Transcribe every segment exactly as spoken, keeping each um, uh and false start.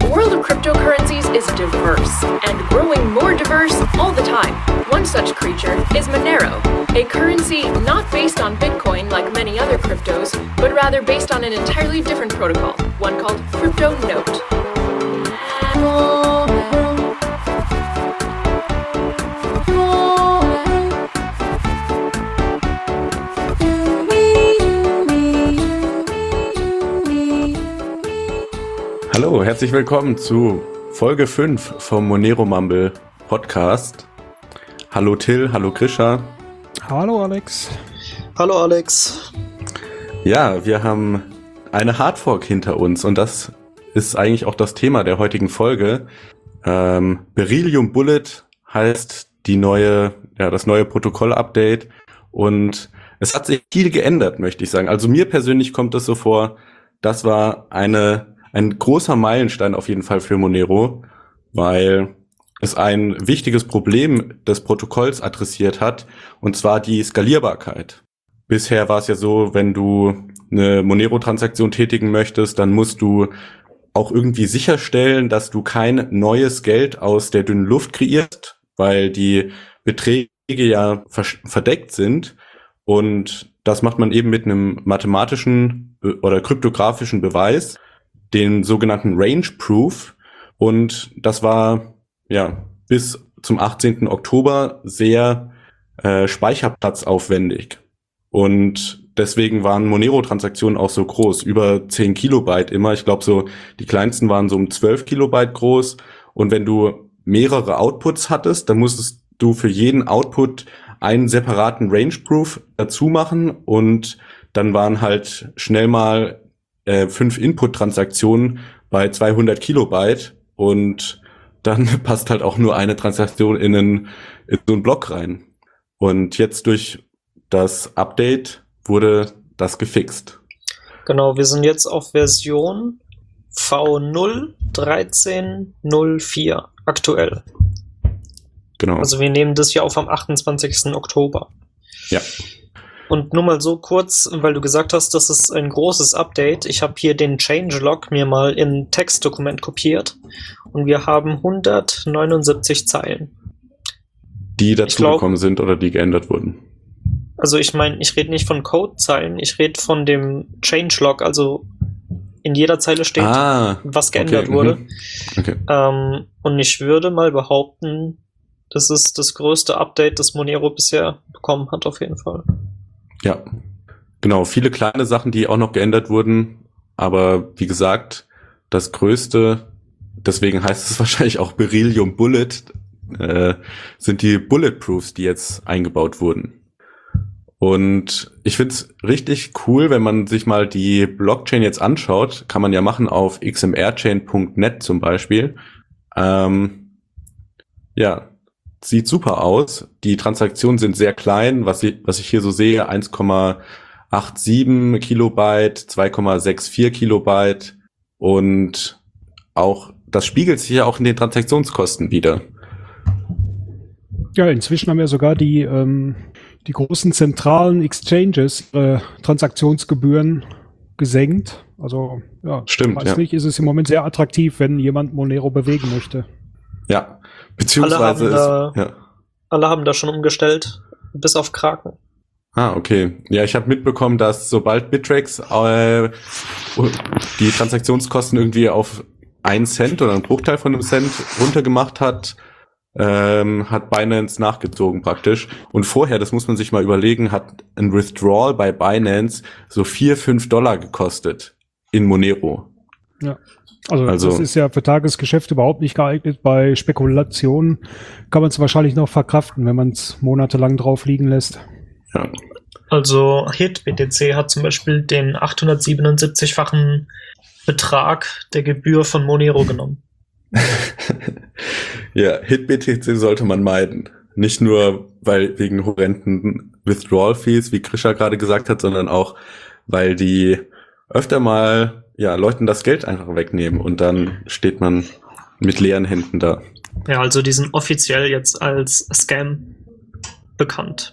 world of cryptocurrencies is diverse and growing more diverse all the time. One such creature is Monero, a currency not based on Bitcoin like many other cryptos, but rather based on an entirely different protocol, one called CryptoNote. Hallo, herzlich willkommen zu Folge fünf vom Monero Mumble Podcast. Hallo Till, hallo Grisha. Hallo Alex. Hallo Alex. Ja, wir haben eine Hardfork hinter uns und das ist eigentlich auch das Thema der heutigen Folge. Ähm, Beryllium Bullet heißt die neue, ja, das neue Protokoll-Update und es hat sich viel geändert, möchte ich sagen. Also mir persönlich kommt es so vor, das war eine ein großer Meilenstein auf jeden Fall für Monero, weil es ein wichtiges Problem des Protokolls adressiert hat, und zwar die Skalierbarkeit. Bisher war es ja so, wenn du eine Monero-Transaktion tätigen möchtest, dann musst du auch irgendwie sicherstellen, dass du kein neues Geld aus der dünnen Luft kreierst, weil die Beträge ja verdeckt sind. Und das macht man eben mit einem mathematischen oder kryptografischen Beweis, den sogenannten Range Proof, und das war ja bis zum achtzehnten Oktober sehr äh, speicherplatzaufwendig und deswegen waren Monero-Transaktionen auch so groß, über zehn Kilobyte immer. Ich glaube so, die kleinsten waren so um zwölf Kilobyte groß, und wenn du mehrere Outputs hattest, dann musstest du für jeden Output einen separaten Range Proof dazu machen, und dann waren halt schnell mal fünf Input-Transaktionen bei zweihundert Kilobyte, und dann passt halt auch nur eine Transaktion in, einen, in so einen Block rein. Und jetzt durch das Update wurde das gefixt. Genau, wir sind jetzt auf Version V null Punkt dreizehn Punkt null vier aktuell. Genau. Also wir nehmen das hier auf am achtundzwanzigsten Oktober. Ja. Und nur mal so kurz, weil du gesagt hast, das ist ein großes Update. Ich habe hier den Changelog mir mal in Textdokument kopiert und wir haben hundertneunundsiebzig Zeilen. Die dazugekommen sind oder die geändert wurden? Also ich meine, ich rede nicht von Codezeilen, ich rede von dem Changelog, also in jeder Zeile steht, ah, was geändert okay, wurde. Okay. Ähm, und ich würde mal behaupten, das ist das größte Update, das Monero bisher bekommen hat, auf jeden Fall. Ja, genau. Viele kleine Sachen, die auch noch geändert wurden. Aber wie gesagt, das Größte, deswegen heißt es wahrscheinlich auch Beryllium Bullet, äh, sind die Bulletproofs, die jetzt eingebaut wurden. Und ich find's richtig cool, wenn man sich mal die Blockchain jetzt anschaut. Kann man ja machen auf x m r chain punkt net zum Beispiel. Ähm, ja. Sieht super aus. Die Transaktionen sind sehr klein, was ich, was ich hier so sehe, eins Komma siebenundachtzig Kilobyte, zwei Komma vierundsechzig Kilobyte, und auch das spiegelt sich ja auch in den Transaktionskosten wieder. Ja, inzwischen haben ja sogar die, ähm, die großen zentralen Exchanges ihre Transaktionsgebühren gesenkt. Also ja, Stimmt, weiß ja. nicht, ist es im Moment sehr attraktiv, wenn jemand Monero bewegen möchte. Ja, beziehungsweise alle haben, ist, da, ja. alle haben da schon umgestellt, bis auf Kraken. Ah, okay. Ja, ich habe mitbekommen, dass sobald Bittrex äh, die Transaktionskosten irgendwie auf einen Cent oder einen Bruchteil von einem Cent runtergemacht hat, ähm, hat Binance nachgezogen praktisch. Und vorher, das muss man sich mal überlegen, hat ein Withdrawal bei Binance so vier, fünf Dollar gekostet in Monero. Ja. Also, Also das ist ja für Tagesgeschäft überhaupt nicht geeignet. Bei Spekulationen kann man es wahrscheinlich noch verkraften, wenn man es monatelang drauf liegen lässt. Ja. Also HitBTC hat zum Beispiel den achthundertsiebenundsiebzig-fachen Betrag der Gebühr von Monero genommen. Ja, HitBTC sollte man meiden. Nicht nur weil wegen horrenden Withdrawal-Fees, wie Grisha gerade gesagt hat, sondern auch, weil die öfter mal ja Leuten das Geld einfach wegnehmen und dann steht man mit leeren Händen da. Ja, also die sind offiziell jetzt als Scam bekannt.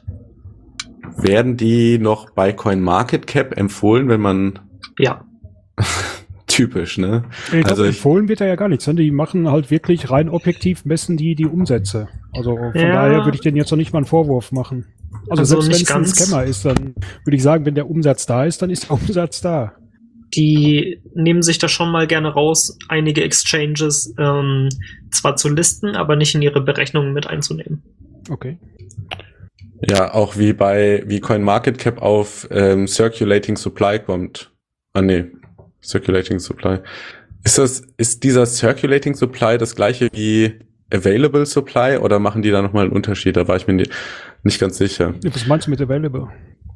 Werden die noch bei CoinMarketCap empfohlen, wenn man... Ja. typisch, ne? Ich glaub, Also ich, empfohlen wird da ja gar nichts. Ne? Die machen halt wirklich rein objektiv, messen die die Umsätze. Also von Ja. daher würde ich denen jetzt noch nicht mal einen Vorwurf machen. Also, Also selbst wenn nicht es ein ganz. Scammer ist, dann würde ich sagen, wenn der Umsatz da ist, dann ist der Umsatz da. Die nehmen sich da schon mal gerne raus, einige Exchanges ähm, zwar zu listen, aber nicht in ihre Berechnungen mit einzunehmen. Okay. ja, auch wie bei, wie CoinMarketCap auf ähm, Circulating Supply kommt. Ah, nee. Circulating Supply. Ist das, ist dieser Circulating Supply das gleiche wie Available Supply oder machen die da nochmal einen Unterschied? Da war ich mir nie, nicht ganz sicher. Was meinst du mit Available?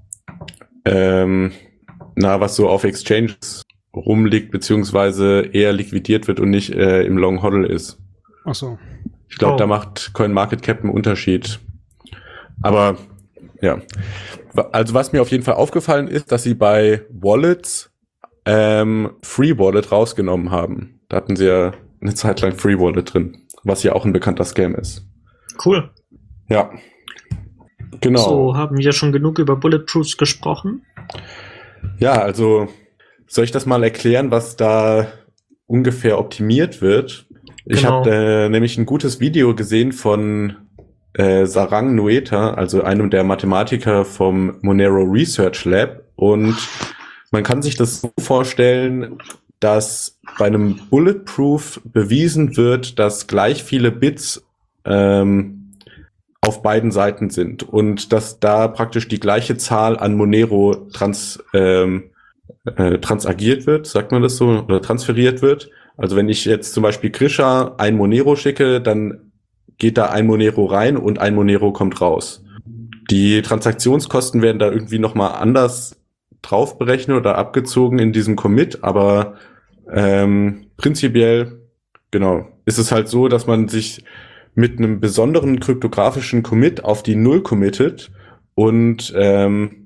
Ähm, na, was so auf Exchanges rumliegt, beziehungsweise eher liquidiert wird und nicht äh, im Long Hodl ist. Ach so. Ich glaube, Oh. da macht CoinMarketCap einen Unterschied. Aber, ja. Also was mir auf jeden Fall aufgefallen ist, dass sie bei Wallets ähm, Free Wallet rausgenommen haben. Da hatten sie ja eine Zeit lang Free Wallet drin, was ja auch ein bekannter Scam ist. Cool. Ja. Genau. So, haben wir schon genug über Bulletproofs gesprochen? Ja, also soll ich das mal erklären, was da ungefähr optimiert wird? Ich Genau. habe äh, nämlich ein gutes Video gesehen von äh, Sarang Noeta, also einem der Mathematiker vom Monero Research Lab. Und man kann sich das so vorstellen, dass bei einem Bulletproof bewiesen wird, dass gleich viele Bits ähm, auf beiden Seiten sind und dass da praktisch die gleiche Zahl an Monero trans, ähm, äh, transagiert wird, sagt man das so, oder transferiert wird. Also wenn ich jetzt zum Beispiel Grisha ein Monero schicke, dann geht da ein Monero rein und ein Monero kommt raus. Die Transaktionskosten werden da irgendwie nochmal anders drauf berechnet oder abgezogen in diesem Commit, aber ähm, prinzipiell, genau, ist es halt so, dass man sich mit einem besonderen kryptografischen Commit auf die Null committet und ähm,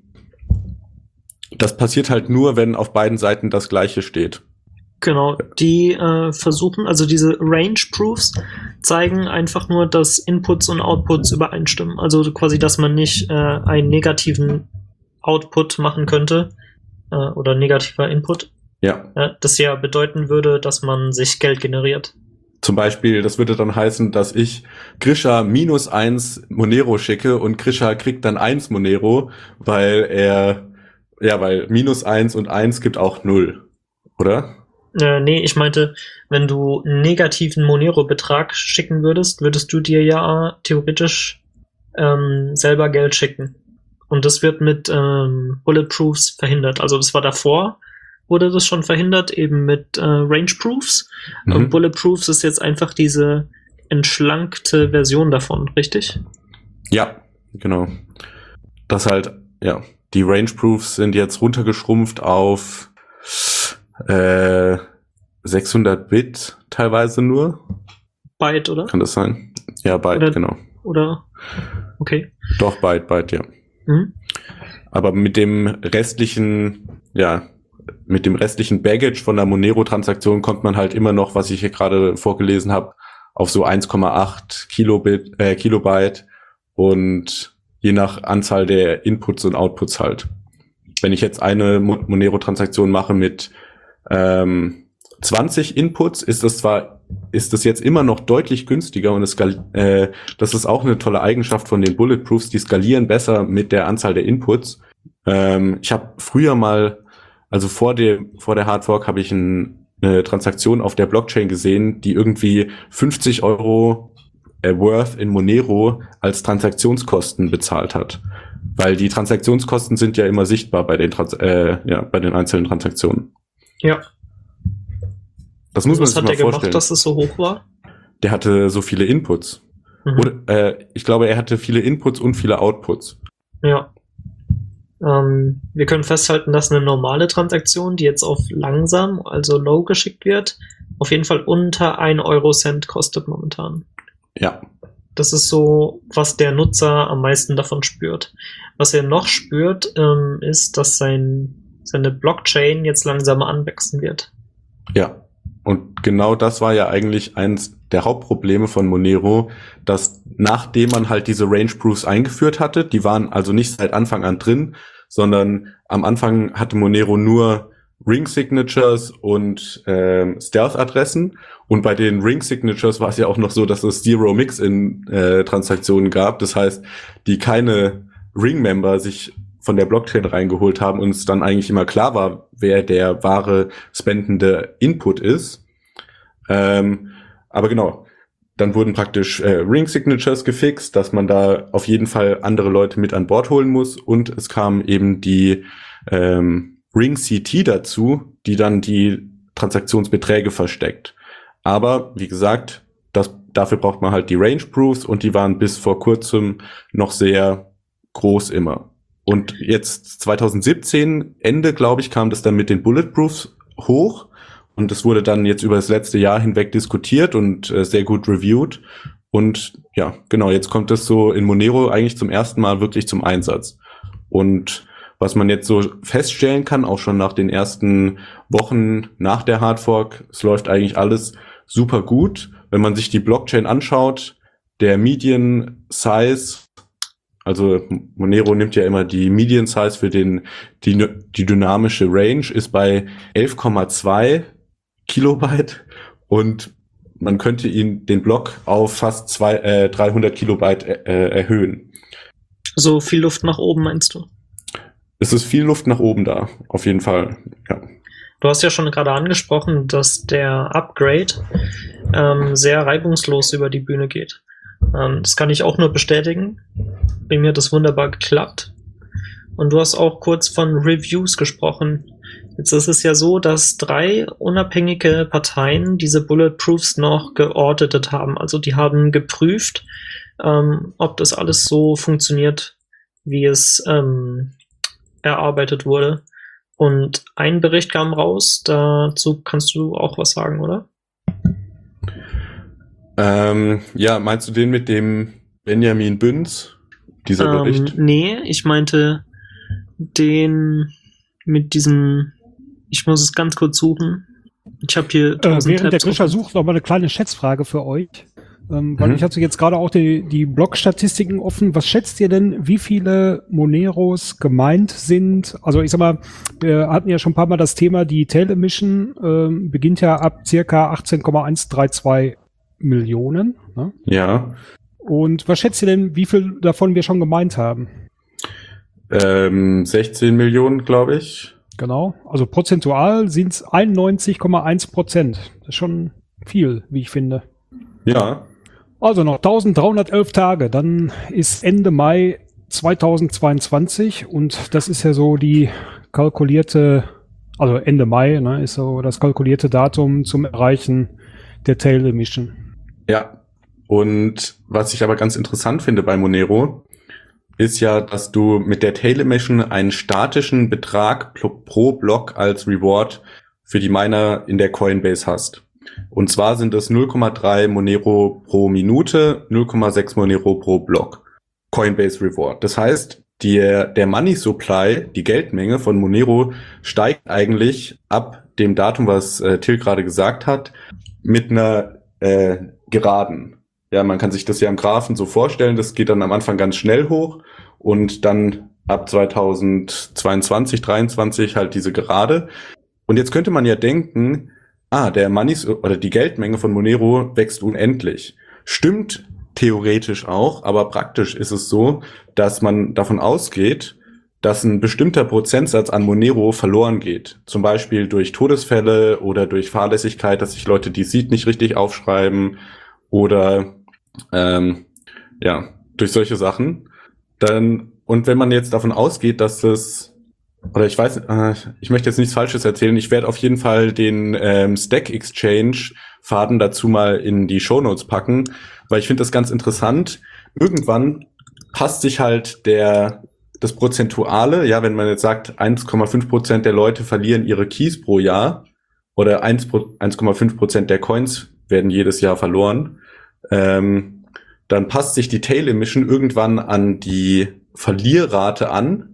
das passiert halt nur, wenn auf beiden Seiten das Gleiche steht. Genau, die äh, versuchen, also diese Range Proofs zeigen einfach nur, dass Inputs und Outputs übereinstimmen. Also quasi, dass man nicht äh, einen negativen Output machen könnte äh, oder negativer Input. Ja, Äh, das ja bedeuten würde, dass man sich Geld generiert. zum Beispiel, das würde dann heißen, dass ich Grisha minus eins Monero schicke und Grisha kriegt dann eins Monero, weil er, ja, weil minus eins und eins gibt auch null, oder? Äh, nee, ich meinte, wenn du einen negativen Monero-Betrag schicken würdest, würdest du dir ja theoretisch ähm, selber Geld schicken. Und das wird mit ähm, Bulletproofs verhindert. Also das war davor, wurde das schon verhindert, eben mit äh, Range-Proofs. Mhm. Und Bulletproofs ist jetzt einfach diese entschlankte Version davon, richtig? Ja, genau. Das halt, ja, die Range Proofs sind jetzt runtergeschrumpft auf äh, sechshundert Bit teilweise nur. Byte, oder? Kann das sein? Ja, Byte, Oder- genau. Oder? Okay. Doch, Byte, Byte, ja. Mhm. Aber mit dem restlichen, ja, mit dem restlichen Baggage von der Monero-Transaktion kommt man halt immer noch, was ich hier gerade vorgelesen habe, auf so eins Komma acht Kilobit, äh, Kilobyte und je nach Anzahl der Inputs und Outputs halt. Wenn ich jetzt eine Mo- Monero-Transaktion mache mit ähm, zwanzig Inputs, ist das zwar, ist das jetzt immer noch deutlich günstiger und es skal- äh, das ist auch eine tolle Eigenschaft von den Bulletproofs, die skalieren besser mit der Anzahl der Inputs. Ähm, ich habe früher mal, also vor dem, vor der Hardfork habe ich ein, eine Transaktion auf der Blockchain gesehen, die irgendwie fünfzig Euro äh, worth in Monero als Transaktionskosten bezahlt hat. Weil die Transaktionskosten sind ja immer sichtbar bei den, Trans äh, ja, bei den einzelnen Transaktionen. Ja. Das muss man Was sich hat mal der gemacht, vorstellen. dass es so hoch war? Der hatte so viele Inputs. Mhm. Oder, äh, ich glaube, er hatte viele Inputs und viele Outputs. Ja. Ähm, wir können festhalten, dass eine normale Transaktion, die jetzt auf langsam, also low geschickt wird, auf jeden Fall unter ein Euro-Cent kostet momentan. Ja. Das ist so, was der Nutzer am meisten davon spürt. Was er noch spürt, ähm, ist, dass sein, seine Blockchain jetzt langsamer anwachsen wird. Ja. Und genau das war ja eigentlich eins der Hauptprobleme von Monero, dass nachdem man halt diese Range Proofs eingeführt hatte, die waren also nicht seit Anfang an drin, sondern am Anfang hatte Monero nur Ring Signatures und ähm, Stealth-Adressen. Und bei den Ring Signatures war es ja auch noch so, dass es Zero Mix-in-Transaktionen gab. Das heißt, die keine Ring-Member sich von der Blockchain reingeholt haben und es dann eigentlich immer klar war, wer der wahre spendende Input ist. Ähm, aber genau, dann wurden praktisch äh, Ring Signatures gefixt, dass man da auf jeden Fall andere Leute mit an Bord holen muss. Und es kam eben die ähm, Ring C T dazu, die dann die Transaktionsbeträge versteckt. Aber wie gesagt, das, dafür braucht man halt die Range Proofs und die waren bis vor kurzem noch sehr groß immer. Und jetzt zwanzig siebzehn, Ende, glaube ich, kam das dann mit den Bulletproofs hoch und es wurde dann jetzt über das letzte Jahr hinweg diskutiert und äh, sehr gut reviewed. Und ja, genau, jetzt kommt es so in Monero eigentlich zum ersten Mal wirklich zum Einsatz. Und was man jetzt so feststellen kann, auch schon nach den ersten Wochen nach der Hardfork, es läuft eigentlich alles super gut. Wenn man sich die Blockchain anschaut, der Median Size, also Monero nimmt ja immer die Median Size für den die, die dynamische Range, ist bei elf Komma zwei Kilobyte und man könnte ihn den Block auf fast zwei, äh, dreihundert Kilobyte äh, erhöhen. So viel Luft nach oben, meinst du? Es ist viel Luft nach oben da, auf jeden Fall, ja. Du hast ja schon gerade angesprochen, dass der Upgrade ähm, sehr reibungslos über die Bühne geht. Ähm, das kann ich auch nur bestätigen. Bei mir hat das wunderbar geklappt. Und du hast auch kurz von Reviews gesprochen. Jetzt ist es ja so, dass drei unabhängige Parteien diese Bulletproofs noch geauditet haben. Also die haben geprüft, ähm, ob das alles so funktioniert, wie es ähm, erarbeitet wurde. Und ein Bericht kam raus, dazu kannst du auch was sagen, oder? Ähm, ja, meinst du den mit dem Benjamin Büns, dieser ähm, Bericht? Nee, ich meinte den mit diesem, ich muss es ganz kurz suchen. Ich habe hier äh, Während Tabs der Grischer offen. sucht, noch mal eine kleine Schätzfrage für euch. Ähm, weil Mhm. ich hatte jetzt gerade auch die, die Blog-Statistiken offen. Was schätzt ihr denn, wie viele Moneros gemeint sind? Also ich sag mal, wir hatten ja schon ein paar Mal das Thema, die Tail Emission ähm, beginnt ja ab circa achtzehn Komma eins drei zwei Millionen. Ne? Ja. Und was schätzt ihr denn, wie viel davon wir schon gemeint haben? Ähm, sechzehn Millionen, glaube ich. Genau. Also prozentual sind es einundneunzig Komma eins Prozent. Das ist schon viel, wie ich finde. Ja. Also noch eintausenddreihundertelf Tage, dann ist Ende Mai zweitausendzweiundzwanzig und das ist ja so die kalkulierte, also Ende Mai, ne, ist so das kalkulierte Datum zum Erreichen der Tail Emission. Ja. Und was ich aber ganz interessant finde bei Monero, ist ja, dass du mit der Tail Emission einen statischen Betrag pro Block als Reward für die Miner in der Coinbase hast. Und zwar sind es null Komma drei Monero pro Minute, null Komma sechs Monero pro Block. Coinbase Reward. Das heißt, der, der Money Supply, die Geldmenge von Monero, steigt eigentlich ab dem Datum, was äh, Till gerade gesagt hat, mit einer äh, Geraden. Ja, man kann sich das ja im Graphen so vorstellen, das geht dann am Anfang ganz schnell hoch und dann ab zweitausendzweiundzwanzig, dreiundzwanzig halt diese Gerade. Und jetzt könnte man ja denken, ah, der Money oder die Geldmenge von Monero wächst unendlich. Stimmt theoretisch auch, aber praktisch ist es so, dass man davon ausgeht, dass ein bestimmter Prozentsatz an Monero verloren geht. Zum Beispiel durch Todesfälle oder durch Fahrlässigkeit, dass sich Leute die Seed nicht richtig aufschreiben oder ähm, ja, durch solche Sachen. Dann, und wenn man jetzt davon ausgeht, dass das Oder ich weiß, äh, ich möchte jetzt nichts Falsches erzählen. Ich werde auf jeden Fall den ähm, Stack Exchange Faden dazu mal in die Shownotes packen, weil ich finde das ganz interessant. Irgendwann passt sich halt der das Prozentuale, ja, wenn man jetzt sagt, eins Komma fünf Prozent der Leute verlieren ihre Keys pro Jahr oder eins Komma fünf Prozent der Coins werden jedes Jahr verloren, ähm, dann passt sich die Tail Emission irgendwann an die Verlierrate an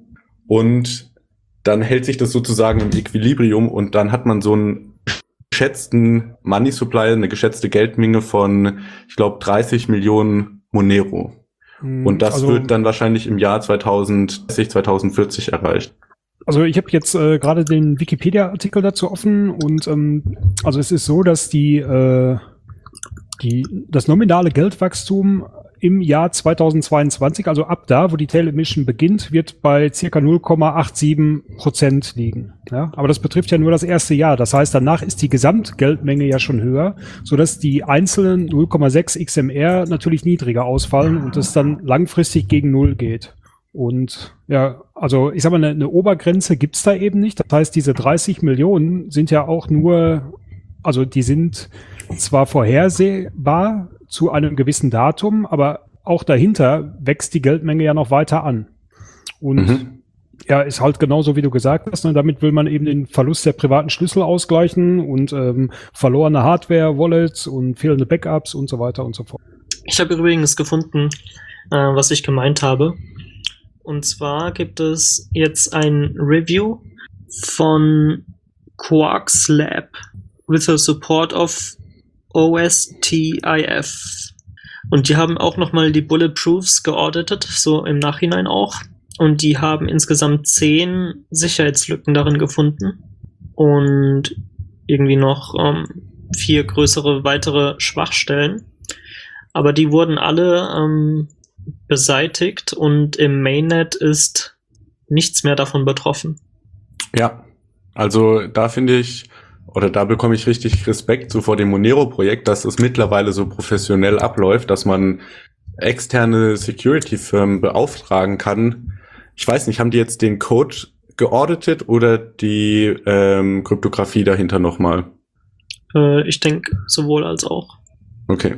und dann hält sich das sozusagen im Equilibrium und dann hat man so einen geschätzten Money Supply, eine geschätzte Geldmenge von, ich glaube, dreißig Millionen Monero. Und das also, wird dann wahrscheinlich im Jahr zweitausenddreißig, zweitausendvierzig erreicht. Also ich habe jetzt äh, gerade den Wikipedia-Artikel dazu offen und ähm, also es ist so, dass die, äh, die das nominale Geldwachstum im Jahr zweitausendzweiundzwanzig, also ab da, wo die Tail Emission beginnt, wird bei circa null Komma siebenundachtzig Prozent liegen. Ja, aber das betrifft ja nur das erste Jahr. Das heißt, danach ist die Gesamtgeldmenge ja schon höher, sodass die einzelnen null Komma sechs X M R natürlich niedriger ausfallen und es dann langfristig gegen Null geht. Und ja, also ich sag mal, eine, eine Obergrenze gibt's da eben nicht. Das heißt, diese dreißig Millionen sind ja auch nur, also die sind zwar vorhersehbar zu einem gewissen Datum, aber auch dahinter wächst die Geldmenge ja noch weiter an. Und mhm. ja, ist halt genauso, wie du gesagt hast. Ne? Damit will man eben den Verlust der privaten Schlüssel ausgleichen und ähm, verlorene Hardware, Wallets und fehlende Backups und so weiter und so fort. Ich habe übrigens gefunden, äh, was ich gemeint habe. Und zwar gibt es jetzt ein Review von Quarks Lab with the support of O S T I F. Und die haben auch nochmal die Bulletproofs geauditet, so im Nachhinein auch. Und die haben insgesamt zehn Sicherheitslücken darin gefunden. Und irgendwie noch ähm, vier größere weitere Schwachstellen. Aber die wurden alle ähm, beseitigt und im Mainnet ist nichts mehr davon betroffen. Ja, also da finde ich, oder da bekomme ich richtig Respekt so vor dem Monero-Projekt, dass es mittlerweile so professionell abläuft, dass man externe Security-Firmen beauftragen kann. Ich weiß nicht, haben die jetzt den Code geauditet oder die ähm, Kryptographie dahinter nochmal? Äh, ich denke sowohl als auch. Okay.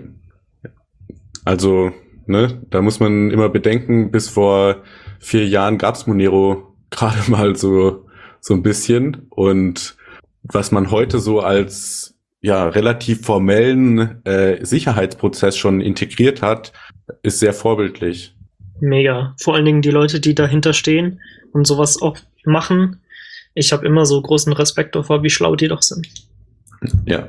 Also, ne, da muss man immer bedenken, bis vor vier Jahren gab's Monero gerade mal so so ein bisschen und was man heute so als ja relativ formellen äh, Sicherheitsprozess schon integriert hat, ist sehr vorbildlich. Mega. Vor allen Dingen die Leute, die dahinter stehen und sowas auch machen. Ich habe immer so großen Respekt davor, wie schlau die doch sind. Ja.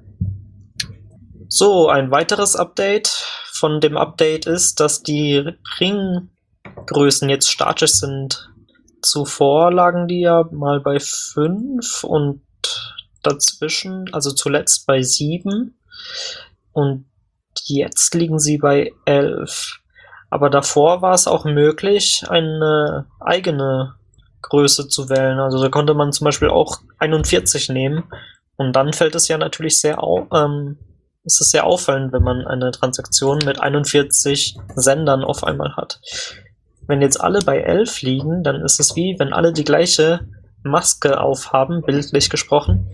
So, ein weiteres Update von dem Update ist, dass die Ringgrößen jetzt statisch sind. Zuvor lagen die ja mal bei fünf und dazwischen, also zuletzt bei sieben und jetzt liegen sie bei elf. Aber davor war es auch möglich, eine eigene Größe zu wählen. Also da konnte man zum Beispiel auch einundvierzig nehmen und dann fällt es ja natürlich sehr auf, ähm, es ist sehr auffallend, wenn man eine Transaktion mit einundvierzig Sendern auf einmal hat. Wenn jetzt alle bei elf liegen, dann ist es wie, wenn alle die gleiche Maske aufhaben, bildlich gesprochen.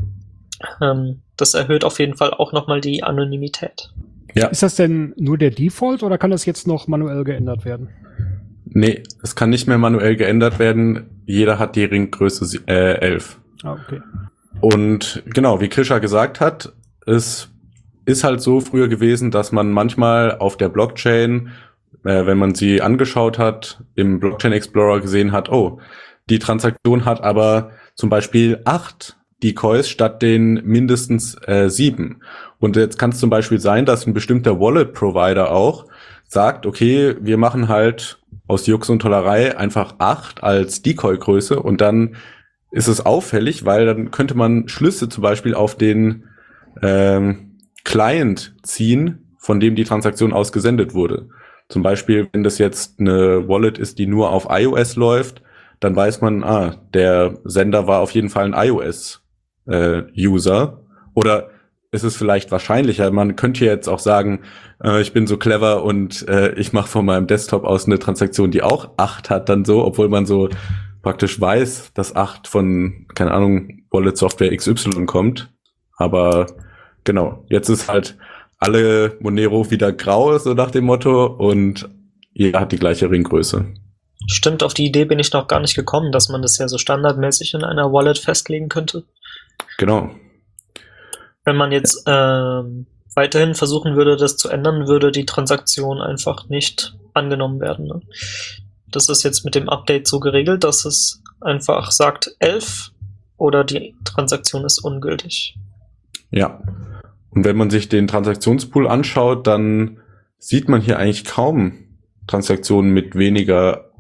Ähm, das erhöht auf jeden Fall auch nochmal die Anonymität. Ja. Ist das denn nur der Default oder kann das jetzt noch manuell geändert werden? Nee, es kann nicht mehr manuell geändert werden. Jeder hat die Ringgröße äh, elf. Ah, okay. Und genau, wie Krisha gesagt hat, es ist halt so früher gewesen, dass man manchmal auf der Blockchain, äh, wenn man sie angeschaut hat, im Blockchain Explorer gesehen hat, oh, die Transaktion hat aber zum Beispiel acht Decoys statt den mindestens äh, sieben. Und jetzt kann es zum Beispiel sein, dass ein bestimmter Wallet-Provider auch sagt, okay, wir machen halt aus Jux und Tollerei einfach acht als Decoy-Größe und dann ist es auffällig, weil dann könnte man Schlüsse zum Beispiel auf den ähm, Client ziehen, von dem die Transaktion aus gesendet wurde. Zum Beispiel, wenn das jetzt eine Wallet ist, die nur auf iOS läuft, dann weiß man, ah, der Sender war auf jeden Fall ein iOS-User. Äh, Oder ist es vielleicht wahrscheinlicher, man könnte jetzt auch sagen, äh, ich bin so clever und äh, ich mache von meinem Desktop aus eine Transaktion, die auch acht hat, dann so, obwohl man so praktisch weiß, dass acht von, keine Ahnung, Wallet-Software X Y kommt. Aber genau, jetzt ist halt alle Monero wieder grau, so nach dem Motto, und jeder hat die gleiche Ringgröße. Stimmt, auf die Idee bin ich noch gar nicht gekommen, dass man das ja so standardmäßig in einer Wallet festlegen könnte. Genau. Wenn man jetzt ähm, weiterhin versuchen würde, das zu ändern, würde die Transaktion einfach nicht angenommen werden. Ne? Das ist jetzt mit dem Update so geregelt, dass es einfach sagt elf oder die Transaktion ist ungültig. Ja. Und wenn man sich den Transaktionspool anschaut, dann sieht man hier eigentlich kaum Transaktionen mit weniger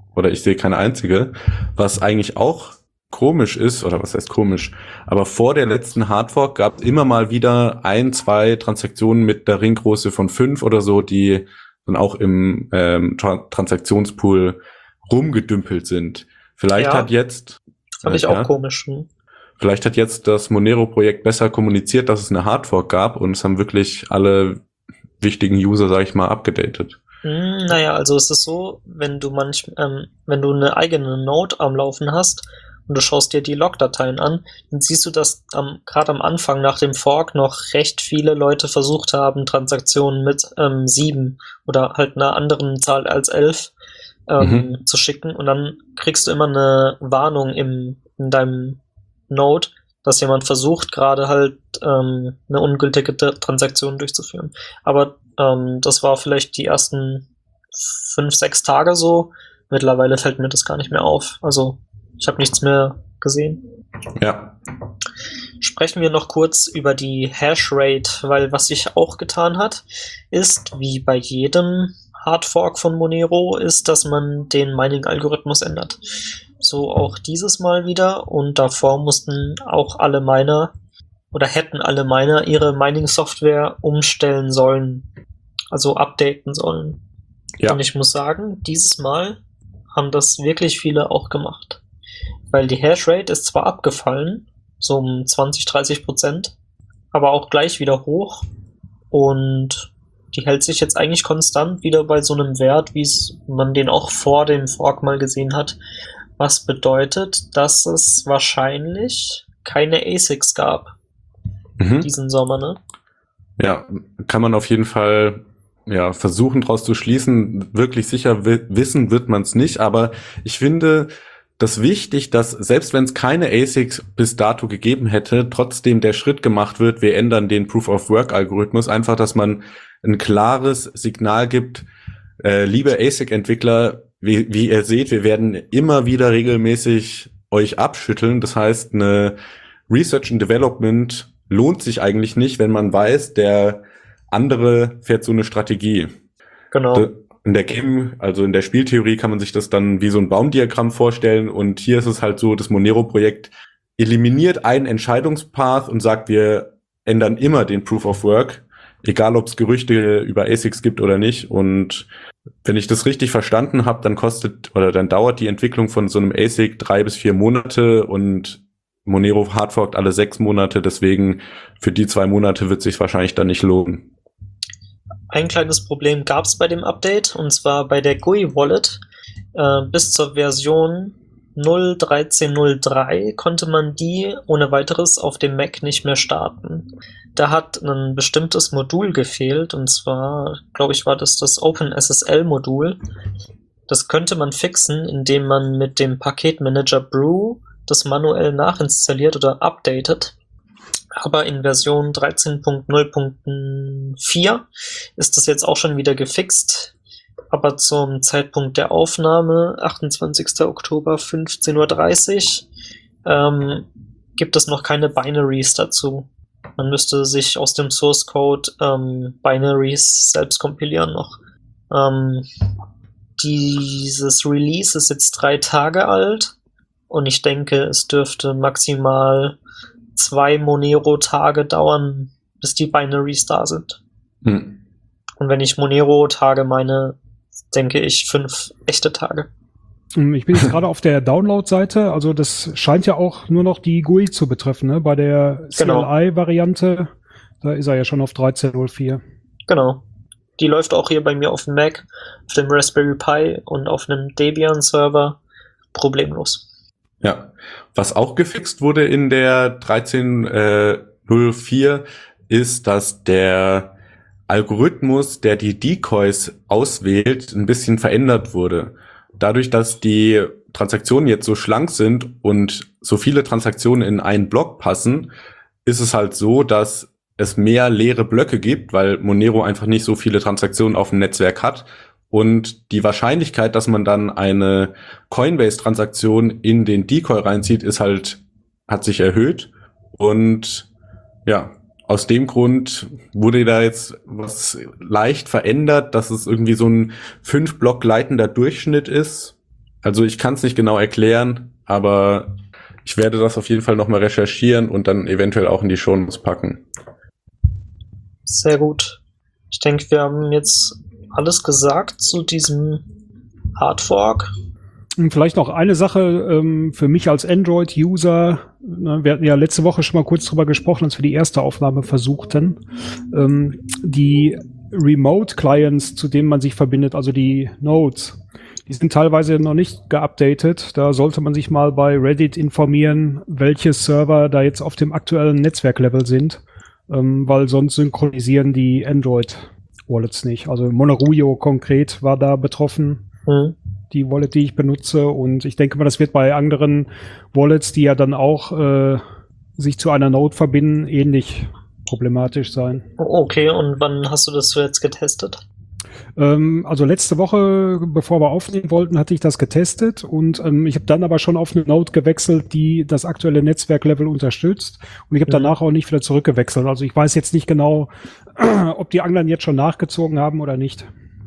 oder ich sehe keine einzige, was eigentlich auch komisch ist, oder was heißt komisch, aber vor der letzten Hardfork gab es immer mal wieder ein, zwei Transaktionen mit der Ringgröße von fünf oder so, die dann auch im ähm, Tra- Transaktionspool rumgedümpelt sind. Vielleicht Ja. hat jetzt Fand ich äh, auch ja, komisch. Hm. vielleicht hat jetzt das Monero-Projekt besser kommuniziert, dass es eine Hardfork gab und es haben wirklich alle wichtigen User, sag ich mal, abgedatet. Hm, naja, also es ist so, wenn du manch, ähm, wenn du eine eigene Node am Laufen hast und du schaust dir die Logdateien an, dann siehst du, dass am, gerade am Anfang nach dem Fork noch recht viele Leute versucht haben, Transaktionen mit ähm, sieben oder halt einer anderen Zahl als elf ähm, Mhm. zu schicken und dann kriegst du immer eine Warnung im, in deinem Node, dass jemand versucht, gerade halt ähm, eine ungültige T- Transaktion durchzuführen. Aber ähm, das war vielleicht die ersten fünf, sechs Tage so. Mittlerweile fällt mir das gar nicht mehr auf. Also ich habe nichts mehr gesehen. Ja. Sprechen wir noch kurz über die Hashrate, weil was sich auch getan hat, ist, wie bei jedem Hardfork von Monero, ist, dass man den Mining-Algorithmus ändert. So auch dieses Mal wieder und davor mussten auch alle Miner oder hätten alle Miner ihre Mining-Software umstellen sollen, also updaten sollen. Ja. Und ich muss sagen, dieses Mal haben das wirklich viele auch gemacht. Weil die Hashrate ist zwar abgefallen, so um zwanzig, dreißig Prozent, aber auch gleich wieder hoch und die hält sich jetzt eigentlich konstant wieder bei so einem Wert, wie es man den auch vor dem Fork mal gesehen hat. Was bedeutet, dass es wahrscheinlich keine A S I Cs gab Mhm. diesen Sommer, ne? Ja, kann man auf jeden Fall ja versuchen daraus zu schließen. Wirklich sicher wi- wissen wird man es nicht, aber ich finde das wichtig, dass selbst wenn es keine A S I Cs bis dato gegeben hätte, trotzdem der Schritt gemacht wird, wir ändern den Proof-of-Work-Algorithmus, einfach, dass man ein klares Signal gibt, äh, liebe A S I C-Entwickler, wie, wie ihr seht, wir werden immer wieder regelmäßig euch abschütteln. Das heißt, eine Research and Development lohnt sich eigentlich nicht, wenn man weiß, der andere fährt so eine Strategie. Genau. In der Game, also in der Spieltheorie kann man sich das dann wie so ein Baumdiagramm vorstellen und hier ist es halt so, das Monero-Projekt eliminiert einen Entscheidungspath und sagt, wir ändern immer den Proof of Work, egal ob es Gerüchte über A S I Cs gibt oder nicht. Und wenn ich das richtig verstanden habe, dann kostet oder dann dauert die Entwicklung von so einem A S I C drei bis vier Monate und Monero hardforkt alle sechs Monate, deswegen für die zwei Monate wird es sich wahrscheinlich dann nicht lohnen. Ein kleines Problem gab es bei dem Update, und zwar bei der G U I-Wallet. Äh, bis zur Version null Punkt dreizehn Punkt null drei konnte man die ohne weiteres auf dem Mac nicht mehr starten. Da hat ein bestimmtes Modul gefehlt, und zwar, glaube ich, war das das OpenSSL-Modul. Das könnte man fixen, indem man mit dem Paketmanager Brew das manuell nachinstalliert oder updatet. Aber in Version dreizehn Punkt null Punkt vier ist das jetzt auch schon wieder gefixt. Aber zum Zeitpunkt der Aufnahme, achtundzwanzigster Oktober, fünfzehn Uhr dreißig, ähm, gibt es noch keine Binaries dazu. Man müsste sich aus dem Source Code ähm, Binaries selbst kompilieren noch. Ähm, dieses Release ist jetzt drei Tage alt und ich denke, es dürfte maximal zwei Monero-Tage dauern, bis die Binaries da sind. Hm. Und wenn ich Monero-Tage meine, denke ich fünf echte Tage. Ich bin jetzt gerade auf der Download-Seite, also das scheint ja auch nur noch die G U I zu betreffen, ne? Bei der C L I-Variante, da ist er ja schon auf dreizehn Punkt null vier. Genau. Die läuft auch hier bei mir auf dem Mac, auf dem Raspberry Pi und auf einem Debian-Server problemlos. Ja, was auch gefixt wurde in der dreizehn Punkt null vier ist, dass der Algorithmus, der die Decoys auswählt, ein bisschen verändert wurde. Dadurch, dass die Transaktionen jetzt so schlank sind und so viele Transaktionen in einen Block passen, ist es halt so, dass es mehr leere Blöcke gibt, weil Monero einfach nicht so viele Transaktionen auf dem Netzwerk hat. Und die Wahrscheinlichkeit, dass man dann eine Coinbase-Transaktion in den Decoy reinzieht, ist halt, hat sich erhöht. Und ja, aus dem Grund wurde da jetzt was leicht verändert, dass es irgendwie so ein fünf Block leitender Durchschnitt ist. Also ich kann es nicht genau erklären, aber ich werde das auf jeden Fall nochmal recherchieren und dann eventuell auch in die Shownotes packen. Sehr gut. Ich denke, wir haben jetzt alles gesagt zu diesem Hardfork. Und vielleicht noch eine Sache ähm, für mich als Android-User. Ne, wir hatten ja letzte Woche schon mal kurz drüber gesprochen, als wir die erste Aufnahme versuchten. Ähm, die Remote-Clients, zu denen man sich verbindet, also die Nodes, die sind teilweise noch nicht geupdatet. Da sollte man sich mal bei Reddit informieren, welche Server da jetzt auf dem aktuellen Netzwerklevel sind, ähm, weil sonst synchronisieren die Android-Wallets nicht. Also Monerujo konkret war da betroffen. Hm. Die Wallet, die ich benutze. Und ich denke mal, das wird bei anderen Wallets, die ja dann auch äh, sich zu einer Node verbinden, ähnlich problematisch sein. Okay, und wann hast du das jetzt getestet? Ähm, also letzte Woche, bevor wir aufnehmen wollten, hatte ich das getestet und ähm, ich habe dann aber schon auf eine Node gewechselt, die das aktuelle Netzwerklevel unterstützt. Und ich habe Mhm. danach auch nicht wieder zurückgewechselt. Also ich weiß jetzt nicht genau, ob die anderen jetzt schon nachgezogen haben oder nicht.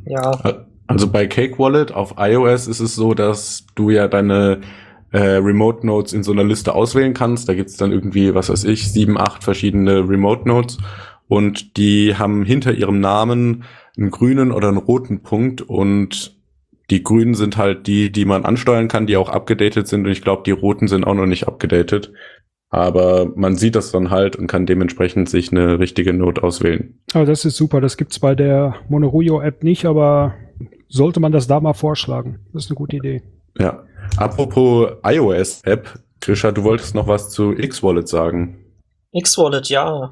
Ja, Also bei Cake Wallet auf iOS ist es so, dass du ja deine äh, Remote Nodes in so einer Liste auswählen kannst. Da gibt's dann irgendwie, was weiß ich, sieben, acht verschiedene Remote Nodes und die haben hinter ihrem Namen einen grünen oder einen roten Punkt und die grünen sind halt die, die man ansteuern kann, die auch abgedatet sind und ich glaube, die roten sind auch noch nicht abgedatet. Aber man sieht das dann halt und kann dementsprechend sich eine richtige Node auswählen. Aber das ist super. Das gibt's bei der Monerujo-App nicht, aber sollte man das da mal vorschlagen. Das ist eine gute Idee. Ja. Apropos iOS-App, Krisha, du wolltest noch was zu X-Wallet sagen. X-Wallet, ja.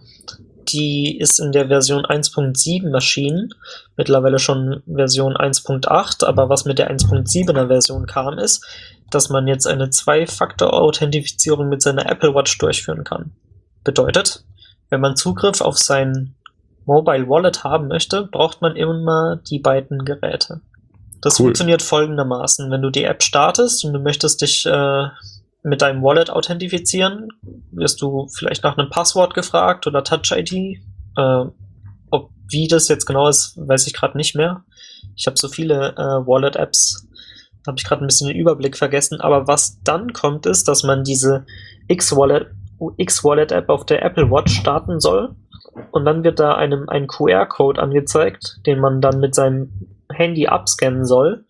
Die ist in der Version eins Punkt sieben erschienen. Mittlerweile schon Version eins Punkt acht, aber was mit der eins Punkt siebener Version kam, ist, dass man jetzt eine Zwei-Faktor-Authentifizierung mit seiner Apple Watch durchführen kann. Bedeutet, wenn man Zugriff auf sein Mobile Wallet haben möchte, braucht man immer die beiden Geräte. Das Cool. funktioniert folgendermaßen. Wenn du die App startest und du möchtest dich äh, mit deinem Wallet authentifizieren, wirst du vielleicht nach einem Passwort gefragt oder Touch I D. Äh, ob wie das jetzt genau ist, weiß ich gerade nicht mehr. Ich habe so viele äh, Wallet-Apps, habe ich gerade ein bisschen den Überblick vergessen. Aber was dann kommt, ist, dass man diese X-Wallet, X-Wallet-App auf der Apple Watch starten soll. Und dann wird da einem ein Q R-Code angezeigt, den man dann mit seinem Handy abscannen soll.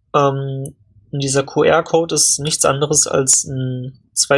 Ähm, und dieser Q R-Code ist nichts anderes als ein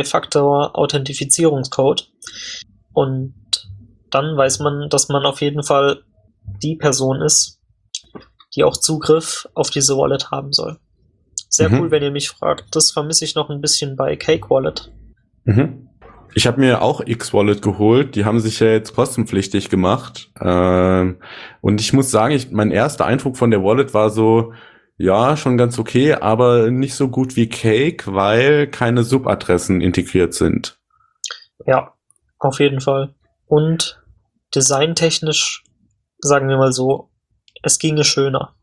Zwei-Faktor-Authentifizierungscode. Und dann weiß man, dass man auf jeden Fall die Person ist, die auch Zugriff auf diese Wallet haben soll. Sehr Mhm. cool, wenn ihr mich fragt. Das vermisse ich noch ein bisschen bei Cake Wallet. Mhm. Ich habe mir auch X-Wallet geholt. Die haben sich ja jetzt kostenpflichtig gemacht. Ähm, und ich muss sagen, ich, mein erster Eindruck von der Wallet war so, ja, schon ganz okay, aber nicht so gut wie Cake, weil keine Subadressen integriert sind. Ja, auf jeden Fall. Und designtechnisch, sagen wir mal so, es ginge schöner.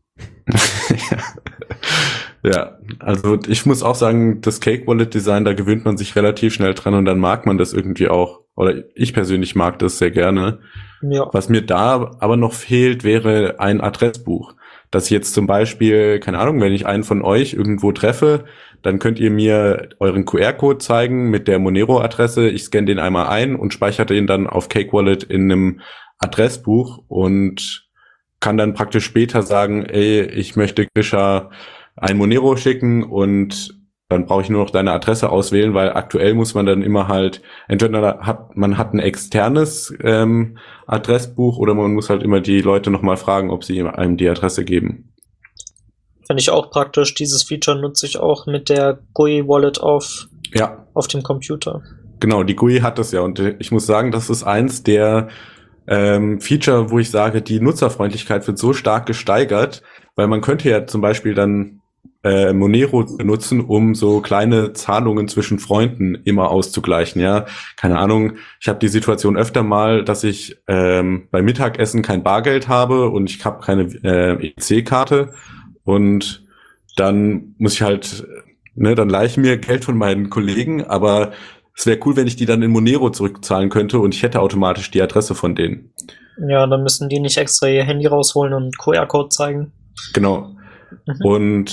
Ja, also ich muss auch sagen, das Cake Wallet Design, da gewöhnt man sich relativ schnell dran und dann mag man das irgendwie auch. Oder ich persönlich mag das sehr gerne. Ja, Was mir da aber noch fehlt, wäre ein Adressbuch. Dass ich jetzt zum Beispiel, keine Ahnung, wenn ich einen von euch irgendwo treffe, dann könnt ihr mir euren Q R-Code zeigen mit der Monero-Adresse. Ich scanne den einmal ein und speichere den dann auf Cake Wallet in einem Adressbuch und kann dann praktisch später sagen, ey, ich möchte Grisha ein Monero schicken und dann brauche ich nur noch deine Adresse auswählen, weil aktuell muss man dann immer halt, entweder hat man hat ein externes ähm, Adressbuch oder man muss halt immer die Leute nochmal fragen, ob sie einem die Adresse geben. finde ich auch praktisch. Dieses Feature nutze ich auch mit der G U I-Wallet auf, Ja, auf dem Computer. genau, die G U I hat das ja und ich muss sagen, das ist eins der ähm, Feature, wo ich sage, die Nutzerfreundlichkeit wird so stark gesteigert, weil man könnte ja zum Beispiel dann äh, Monero benutzen, um so kleine Zahlungen zwischen Freunden immer auszugleichen, ja. Keine Ahnung, ich habe die Situation öfter mal, dass ich ähm, beim Mittagessen kein Bargeld habe und ich habe keine äh, E C-Karte und dann muss ich halt, ne, dann leihe ich mir Geld von meinen Kollegen, aber es wäre cool, wenn ich die dann in Monero zurückzahlen könnte und ich hätte automatisch die Adresse von denen. Ja, dann müssen die nicht extra ihr Handy rausholen und Q R-Code zeigen. Genau. Mhm. Und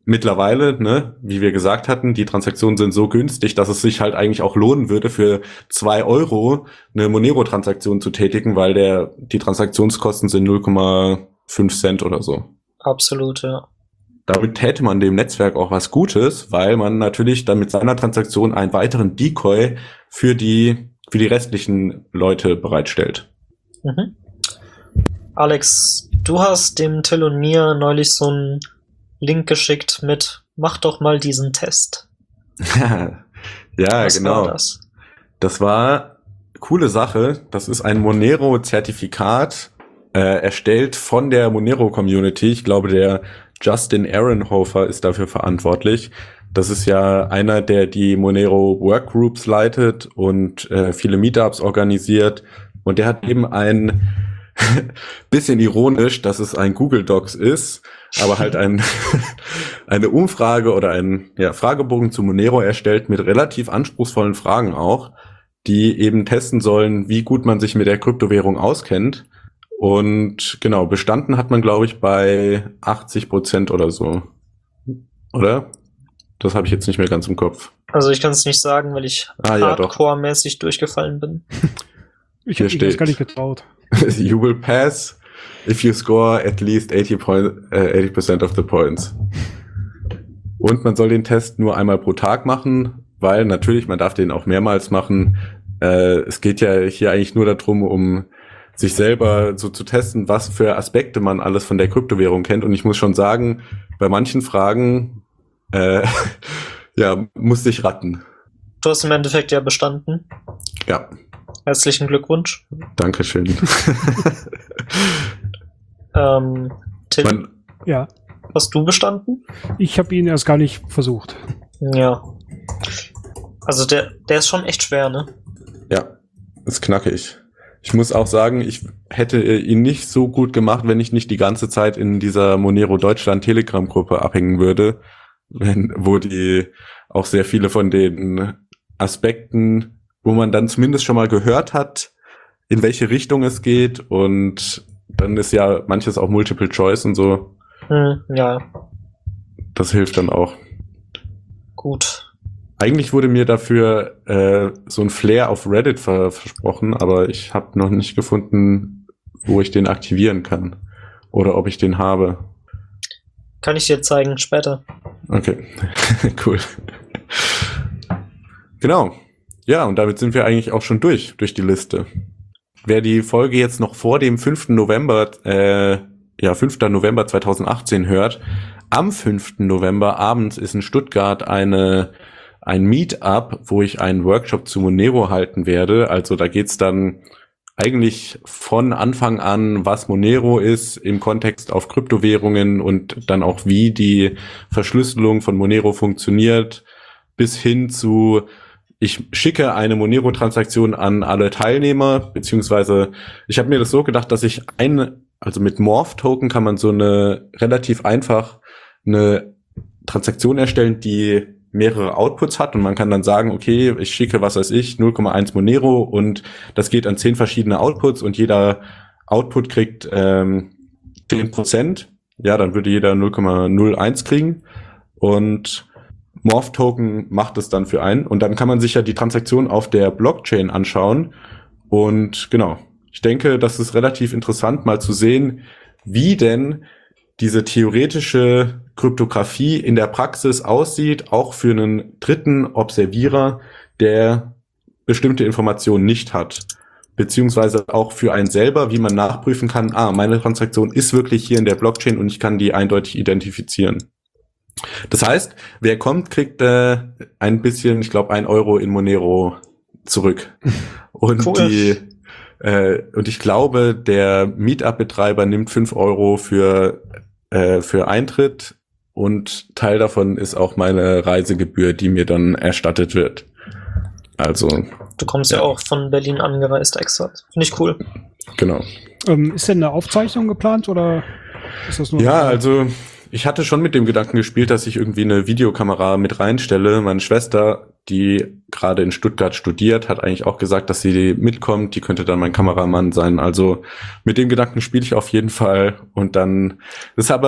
mittlerweile, ne, wie wir gesagt hatten, die Transaktionen sind so günstig, dass es sich halt eigentlich auch lohnen würde, für zwei Euro eine Monero-Transaktion zu tätigen, weil der die Transaktionskosten sind null Komma fünf Cent oder so. Absolut, ja. Damit täte man dem Netzwerk auch was Gutes, weil man natürlich dann mit seiner Transaktion einen weiteren Decoy für die für die restlichen Leute bereitstellt. Mhm. Alex, du hast dem Till und mir neulich so einen Link geschickt mit mach doch mal diesen Test. Ja, Was genau. war das? Das war coole Sache. Das ist ein Monero-Zertifikat, äh, erstellt von der Monero-Community. Ich glaube, der Justin Ehrenhofer ist dafür verantwortlich. Das ist ja einer, der die Monero Workgroups leitet und äh, viele Meetups organisiert. Und der hat eben ein bisschen ironisch, dass es ein Google Docs ist, aber halt ein eine Umfrage oder ein ja, Fragebogen zu Monero erstellt mit relativ anspruchsvollen Fragen auch, die eben testen sollen, wie gut man sich mit der Kryptowährung auskennt. Und genau, bestanden hat man, glaube ich, bei achtzig Prozent oder so. Oder? Das habe ich jetzt nicht mehr ganz im Kopf. Also ich kann es nicht sagen, weil ich Ah, ja, doch. hardcore-mäßig durchgefallen bin. Ich Hier habe mich das steht. gar nicht getraut. You will pass if you score at least eighty percent of the points. Und man soll den Test nur einmal pro Tag machen, weil natürlich, man darf den auch mehrmals machen. Äh, es geht ja hier eigentlich nur darum, um sich selber so zu testen, was für Aspekte man alles von der Kryptowährung kennt. Und ich muss schon sagen, bei manchen Fragen äh, ja, musste ich raten. Du hast im Endeffekt ja bestanden. Ja, Herzlichen Glückwunsch. Dankeschön. Ähm, Till, Man, Ja, hast du bestanden? ich habe ihn erst gar nicht versucht. Ja. Also der, der ist schon echt schwer, ne? ja, ist knackig. Ich muss auch sagen, ich hätte ihn nicht so gut gemacht, wenn ich nicht die ganze Zeit in dieser Monero Deutschland Telegram-Gruppe abhängen würde, wenn, wo die auch sehr viele von den Aspekten, wo man dann zumindest schon mal gehört hat, in welche Richtung es geht, und dann ist ja manches auch Multiple Choice und so. Hm, ja, Das hilft dann auch. gut. Eigentlich wurde mir dafür äh, so ein Flair auf Reddit ver versprochen, aber ich habe noch nicht gefunden, wo ich den aktivieren kann oder ob ich den habe. Kann ich dir zeigen später. Okay, cool. Genau. Ja, und damit sind wir eigentlich auch schon durch, durch die Liste. Wer die Folge jetzt noch vor dem fünften November, äh, ja, fünften November zweitausendachtzehn hört, am fünften November abends ist in Stuttgart eine ein Meetup, wo ich einen Workshop zu Monero halten werde. Also da geht's dann eigentlich von Anfang an, was Monero ist im Kontext auf Kryptowährungen und dann auch, wie die Verschlüsselung von Monero funktioniert, bis hin zu, ich schicke eine Monero-Transaktion an alle Teilnehmer, beziehungsweise ich habe mir das so gedacht, dass ich eine, also mit Morph-Token kann man so eine relativ einfach eine Transaktion erstellen, die mehrere Outputs hat, und man kann dann sagen, okay, ich schicke, was weiß ich, null Komma eins Monero, und das geht an zehn verschiedene Outputs, und jeder Output kriegt ähm, zehn Prozent. Ja, dann würde jeder null Komma null eins kriegen, und Morph-Token macht es dann für einen, und dann kann man sich ja die Transaktion auf der Blockchain anschauen. Und genau, ich denke, das ist relativ interessant, mal zu sehen, wie denn diese theoretische Kryptographie in der Praxis aussieht, auch für einen dritten Observierer, der bestimmte Informationen nicht hat. Beziehungsweise auch für einen selber, wie man nachprüfen kann, ah, meine Transaktion ist wirklich hier in der Blockchain und ich kann die eindeutig identifizieren. Das heißt, wer kommt, kriegt äh, ein bisschen, ich glaube, ein Euro in Monero zurück. Und Cool. die äh, und ich glaube, der Meetup-Betreiber nimmt fünf Euro für äh, für Eintritt, und Teil davon ist auch meine Reisegebühr, die mir dann erstattet wird. Also, Du kommst ja, Ja. auch von Berlin angereist extra. Finde ich cool. genau. Ähm, ist denn eine Aufzeichnung geplant oder ist das nur? Ja, also ich hatte schon mit dem Gedanken gespielt, dass ich irgendwie eine Videokamera mit reinstelle. Meine Schwester, die gerade in Stuttgart studiert, hat eigentlich auch gesagt, dass sie mitkommt. Die könnte dann mein Kameramann sein. Also mit dem Gedanken spiele ich auf jeden Fall. Und dann ist aber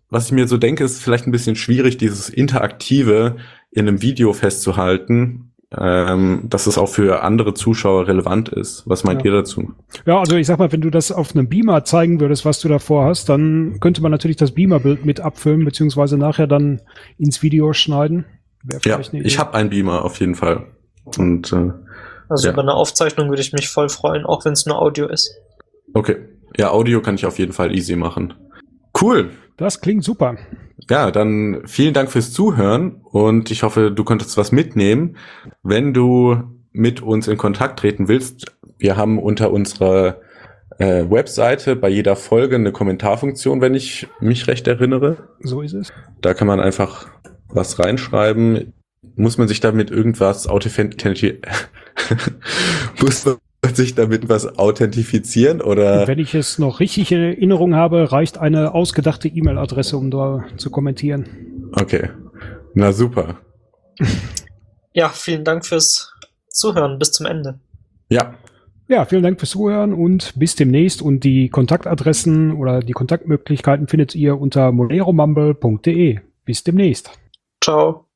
was ich mir so denke, ist vielleicht ein bisschen schwierig, dieses Interaktive in einem Video festzuhalten, ähm, dass es auch für andere Zuschauer relevant ist. Was meint Ja. ihr dazu? Ja, also ich sag mal, wenn du das auf einem Beamer zeigen würdest, was du davor hast, dann könnte man natürlich das Beamer-Bild mit abfilmen, beziehungsweise nachher dann ins Video schneiden. Wäre Ja, vielleicht eine Idee. ich habe einen Beamer auf jeden Fall. Und äh, Also Ja. über eine Aufzeichnung würde ich mich voll freuen, auch wenn es nur Audio ist. okay. Ja, Audio kann ich auf jeden Fall easy machen. Cool. Das klingt super. Ja, dann vielen Dank fürs Zuhören und ich hoffe, du konntest was mitnehmen. Wenn du mit uns in Kontakt treten willst, wir haben unter unserer äh, Webseite bei jeder Folge eine Kommentarfunktion, wenn ich mich recht erinnere. So ist es. Da kann man einfach was reinschreiben. Muss man sich damit irgendwas authentifizieren? Muss man sich damit was authentifizieren oder? Wenn ich es noch richtig in Erinnerung habe, reicht eine ausgedachte E-Mail-Adresse, um da zu kommentieren. Okay. Na super. Ja, vielen Dank fürs Zuhören. Bis zum Ende. Ja. Ja, vielen Dank fürs Zuhören und bis demnächst. Und die Kontaktadressen oder die Kontaktmöglichkeiten findet ihr unter moleromumble punkt de. Bis demnächst. Ciao.